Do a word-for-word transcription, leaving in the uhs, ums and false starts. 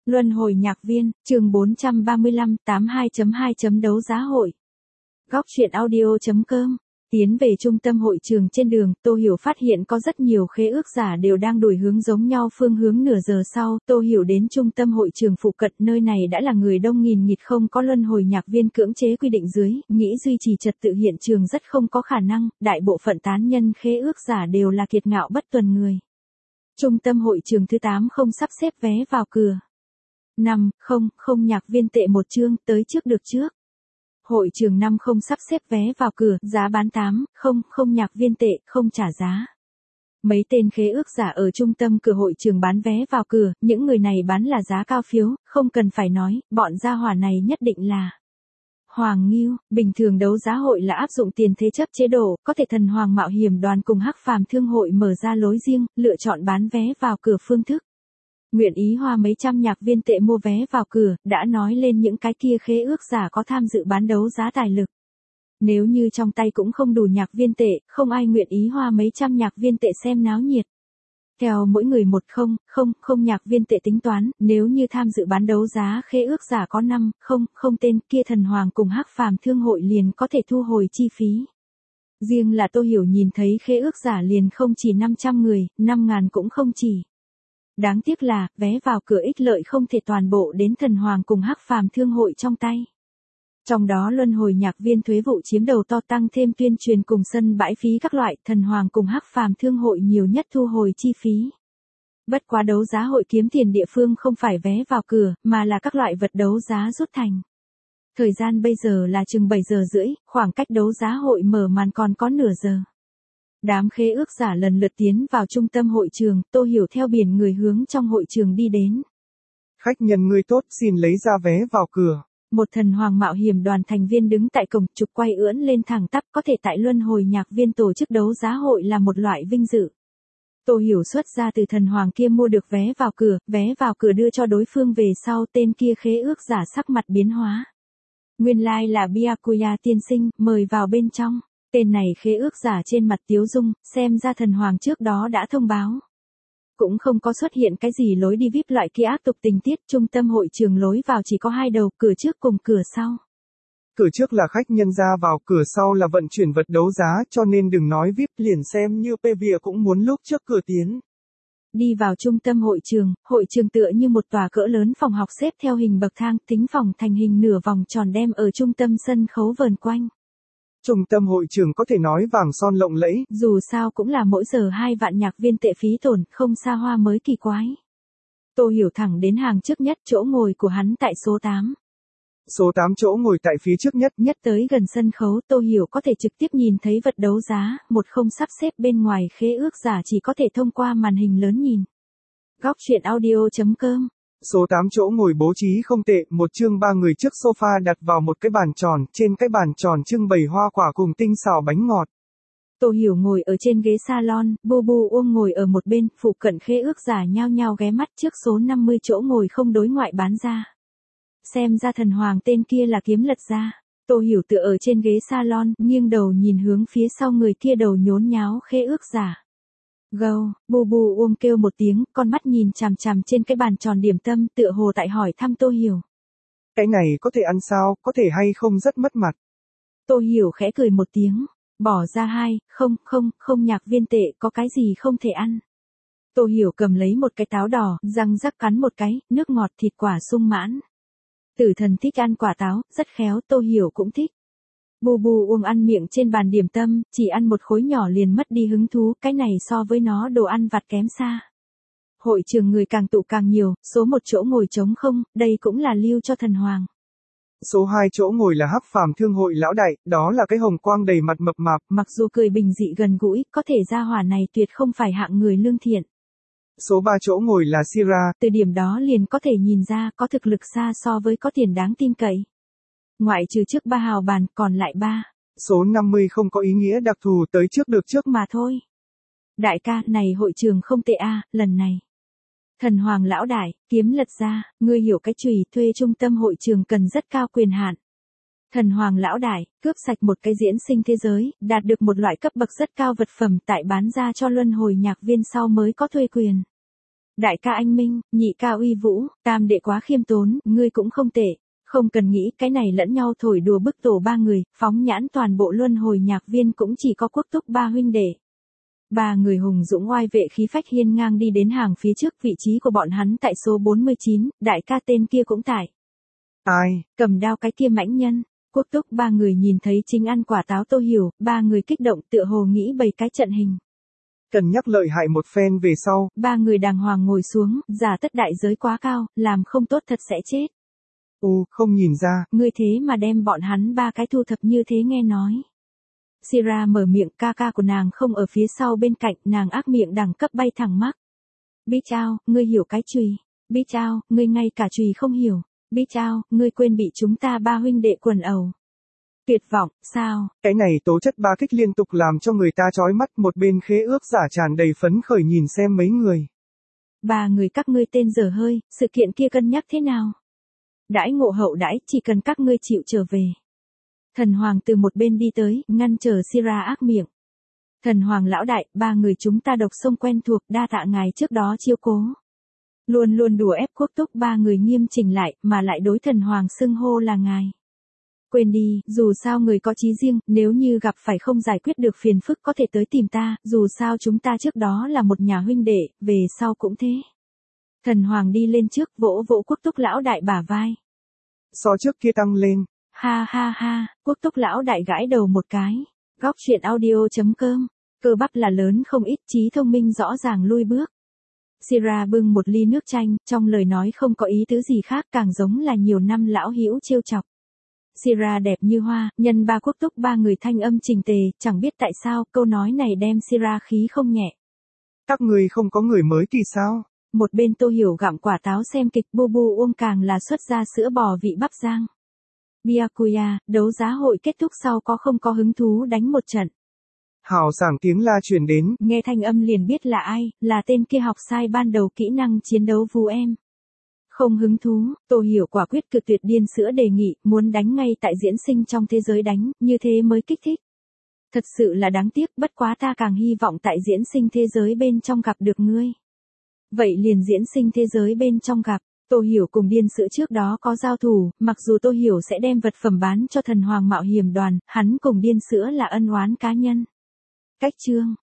Luân hồi nhạc viên, chương bốn trăm ba mươi lăm, tám mươi hai chấm hai đấu giá hội. Góc truyện audio chấm com. Tiến về trung tâm hội trường trên đường, Tô Hiểu phát hiện có rất nhiều khế ước giả đều đang đổi hướng giống nhau phương hướng. Nửa giờ sau, Tô Hiểu đến trung tâm hội trường phụ cận, nơi này đã là người đông nghìn nghịt, không có luân hồi nhạc viên cưỡng chế quy định dưới, nghĩ duy trì trật tự hiện trường rất không có khả năng, đại bộ phận tán nhân khế ước giả đều là kiệt ngạo bất tuần người. Trung tâm hội trường thứ tám không sắp xếp vé vào cửa. năm, không, không nhạc viên tệ một chương, tới trước được trước. Hội trường năm không sắp xếp vé vào cửa, giá bán tám, không, không nhạc viên tệ, không trả giá. Mấy tên khế ước giả ở trung tâm cửa hội trường bán vé vào cửa, những người này bán là giá cao phiếu, không cần phải nói, bọn gia hỏa này nhất định là Hoàng Nghiêu. Bình thường đấu giá hội là áp dụng tiền thế chấp chế độ, có thể Thần Hoàng Mạo Hiểm Đoàn cùng Hắc Phàm Thương hội mở ra lối riêng, lựa chọn bán vé vào cửa phương thức. Nguyện ý hoa mấy trăm nhạc viên tệ mua vé vào cửa, đã nói lên những cái kia khế ước giả có tham dự bán đấu giá tài lực. Nếu như trong tay cũng không đủ nhạc viên tệ, không ai nguyện ý hoa mấy trăm nhạc viên tệ xem náo nhiệt. Theo mỗi người một không, không, không nhạc viên tệ tính toán, nếu như tham dự bán đấu giá khế ước giả có năm, không, không tên kia Thần Hoàng cùng Hắc Phàm Thương hội liền có thể thu hồi chi phí. Riêng là Tô Hiểu nhìn thấy khế ước giả liền không chỉ năm trăm người, năm ngàn cũng không chỉ. Đáng tiếc là, vé vào cửa ích lợi không thể toàn bộ đến Thần Hoàng cùng Hắc Phàm Thương hội trong tay. Trong đó luân hồi nhạc viên thuế vụ chiếm đầu to, tăng thêm tuyên truyền cùng sân bãi phí các loại, Thần Hoàng cùng Hắc Phàm Thương hội nhiều nhất thu hồi chi phí. Bất quá đấu giá hội kiếm tiền địa phương không phải vé vào cửa, mà là các loại vật đấu giá rút thành. Thời gian bây giờ là chừng bảy giờ rưỡi, khoảng cách đấu giá hội mở màn còn có nửa giờ. Đám khế ước giả lần lượt tiến vào trung tâm hội trường, Tô Hiểu theo biển người hướng trong hội trường đi đến. Khách nhân người tốt, xin lấy ra vé vào cửa. Một Thần Hoàng Mạo Hiểm Đoàn thành viên đứng tại cổng, trục quay ưỡn lên thẳng tắp, có thể tại luân hồi nhạc viên tổ chức đấu giá hội là một loại vinh dự. Tô Hiểu xuất ra từ Thần Hoàng kia mua được vé vào cửa, vé vào cửa đưa cho đối phương về sau, tên kia khế ước giả sắc mặt biến hóa. Nguyên lai like là Byakuya tiên sinh, mời vào bên trong. Tên này khế ước giả trên mặt tiếu dung, xem ra Thần Hoàng trước đó đã thông báo. Cũng không có xuất hiện cái gì lối đi víp loại kia ác tục tình tiết, trung tâm hội trường lối vào chỉ có hai đầu, cửa trước cùng cửa sau. Cửa trước là khách nhân ra vào, cửa sau là vận chuyển vật đấu giá, cho nên đừng nói víp, liền xem như pê vê cũng muốn lúc trước cửa tiến. Đi vào trung tâm hội trường, hội trường tựa như một tòa cỡ lớn phòng học xếp theo hình bậc thang, tính phòng thành hình nửa vòng tròn đem ở trung tâm sân khấu vờn quanh. Trung tâm hội trường có thể nói vàng son lộng lẫy. Dù sao cũng là mỗi giờ hai vạn nhạc viên tệ phí tổn, không xa hoa mới kỳ quái. Tô Hiểu thẳng đến hàng trước nhất, chỗ ngồi của hắn tại số tám. Số tám chỗ ngồi tại phía trước nhất. Nhất tới gần sân khấu, Tô Hiểu có thể trực tiếp nhìn thấy vật đấu giá, một không sắp xếp bên ngoài khế ước giả chỉ có thể thông qua màn hình lớn nhìn. Góc truyện audio chấm com. Số tám chỗ ngồi bố trí không tệ, một chương ba người trước sofa đặt vào một cái bàn tròn, trên cái bàn tròn trưng bày hoa quả cùng tinh xào bánh ngọt. Tô Hiểu ngồi ở trên ghế salon, Bu Bu Uông ngồi ở một bên, phụ cận khế ước giả nhao nhao ghé mắt, trước số năm mươi chỗ ngồi không đối ngoại bán ra. Xem ra Thần Hoàng tên kia là kiếm lật ra. Tô Hiểu tựa ở trên ghế salon, nghiêng đầu nhìn hướng phía sau người kia đầu nhốn nháo khế ước giả. Gâu, Bu Bu Uông kêu một tiếng, con mắt nhìn chằm chằm trên cái bàn tròn điểm tâm, tựa hồ tại hỏi thăm Tô Hiểu. Cái này có thể ăn sao, có thể hay không rất mất mặt. Tô Hiểu khẽ cười một tiếng, bỏ ra hai, không, không, không nhạc viên tệ, có cái gì không thể ăn. Tô Hiểu cầm lấy một cái táo đỏ, răng rắc cắn một cái, nước ngọt thịt quả sung mãn. Tử Thần thích ăn quả táo, rất khéo, Tô Hiểu cũng thích. Bu Bu Uông ăn miệng trên bàn điểm tâm, chỉ ăn một khối nhỏ liền mất đi hứng thú, cái này so với nó đồ ăn vặt kém xa. Hội trường người càng tụ càng nhiều, số một chỗ ngồi trống không, đây cũng là lưu cho Thần Hoàng. Số hai chỗ ngồi là Hắc Phàm Thương hội lão đại, đó là cái hồng quang đầy mặt mập mạp. Mặc dù cười bình dị gần gũi, có thể gia hỏa này tuyệt không phải hạng người lương thiện. Số ba chỗ ngồi là Sira. Từ điểm đó liền có thể nhìn ra có thực lực xa so với có tiền đáng tin cậy. Ngoại trừ trước ba hào bàn, còn lại ba. Số năm mươi không có ý nghĩa đặc thù, tới trước được trước mà thôi. Đại ca, này hội trường không tệ a, lần này. Thần Hoàng lão đại, kiếm lật ra, ngươi hiểu cái chùy thuê trung tâm hội trường cần rất cao quyền hạn. Thần Hoàng lão đại, cướp sạch một cái diễn sinh thế giới, đạt được một loại cấp bậc rất cao vật phẩm tại bán ra cho luân hồi nhạc viên sau mới có thuê quyền. Đại ca anh minh, nhị ca uy vũ, tam đệ quá khiêm tốn, ngươi cũng không tệ. Không cần nghĩ cái này lẫn nhau thổi đùa bức tổ ba người, phóng nhãn toàn bộ luân hồi nhạc viên cũng chỉ có Quốc Túc ba huynh đệ. Ba người hùng dũng oai vệ khí phách hiên ngang đi đến hàng phía trước, vị trí của bọn hắn tại số bốn mươi chín, đại ca tên kia cũng tại. Ai? Cầm đao cái kia mãnh nhân. Quốc Túc ba người nhìn thấy chính ăn quả táo Tô Hiểu, ba người kích động tựa hồ nghĩ bày cái trận hình. Cần nhắc lợi hại một phen về sau. Ba người đàng hoàng ngồi xuống, giả tất đại giới quá cao, làm không tốt thật sẽ chết. Ồ, không nhìn ra. Ngươi thế mà đem bọn hắn ba cái thu thập như thế nghe nói. Sira mở miệng, ca ca của nàng không ở phía sau bên cạnh, nàng ác miệng đẳng cấp bay thẳng mắc. Bí Chao, ngươi hiểu cái chùy. Bí Chao, ngươi ngay cả chùy không hiểu. Bí Chao, ngươi quên bị chúng ta ba huynh đệ quần ẩu. Tuyệt vọng, sao? Cái này tố chất ba kích liên tục làm cho người ta chói mắt, một bên khế ước giả tràn đầy phấn khởi nhìn xem mấy người. Ba người các ngươi tên dở hơi, sự kiện kia cân nhắc thế nào? Đãi ngộ hậu đãi, chỉ cần các ngươi chịu trở về. Thần Hoàng từ một bên đi tới, ngăn trở Sira ác miệng. Thần Hoàng lão đại, ba người chúng ta độc sông quen thuộc, đa tạ ngài trước đó chiếu cố. Luôn luôn đùa ép Quốc Túc ba người nghiêm chỉnh lại, mà lại đối Thần Hoàng xưng hô là ngài. Quên đi, dù sao người có chí riêng, nếu như gặp phải không giải quyết được phiền phức có thể tới tìm ta, dù sao chúng ta trước đó là một nhà huynh đệ, về sau cũng thế. Thần Hoàng đi lên trước, vỗ vỗ Quốc Túc lão đại bả vai. So trước kia tăng lên. Ha ha ha, Quốc Túc lão đại gãi đầu một cái. Góc truyện audio chấm com, cơ bắp là lớn không ít, trí thông minh rõ ràng lui bước. Sira bưng một ly nước chanh, trong lời nói không có ý tứ gì khác, càng giống là nhiều năm lão hữu trêu chọc. Sira đẹp như hoa, nhân ba Quốc Túc ba người thanh âm trình tề, chẳng biết tại sao, câu nói này đem Sira khí không nhẹ. Các người không có người mới thì sao? Một bên Tô Hiểu gặm quả táo xem kịch, Bu Bu uông càng là xuất ra sữa bò vị bắp rang. Byakuya, đấu giá hội kết thúc sau có không có hứng thú đánh một trận. Hào sảng tiếng la truyền đến. Nghe thanh âm liền biết là ai, là tên kia học sai ban đầu kỹ năng chiến đấu vu em. Không hứng thú, Tô Hiểu quả quyết cực tuyệt điên sữa đề nghị, muốn đánh ngay tại diễn sinh trong thế giới đánh, như thế mới kích thích. Thật sự là đáng tiếc, bất quá ta càng hy vọng tại diễn sinh thế giới bên trong gặp được ngươi. Vậy liền diễn sinh thế giới bên trong gặp. Tô Hiểu cùng điên sữa trước đó có giao thủ, mặc dù Tô Hiểu sẽ đem vật phẩm bán cho Thần Hoàng mạo hiểm đoàn, hắn cùng điên sữa là ân oán cá nhân. Cách chương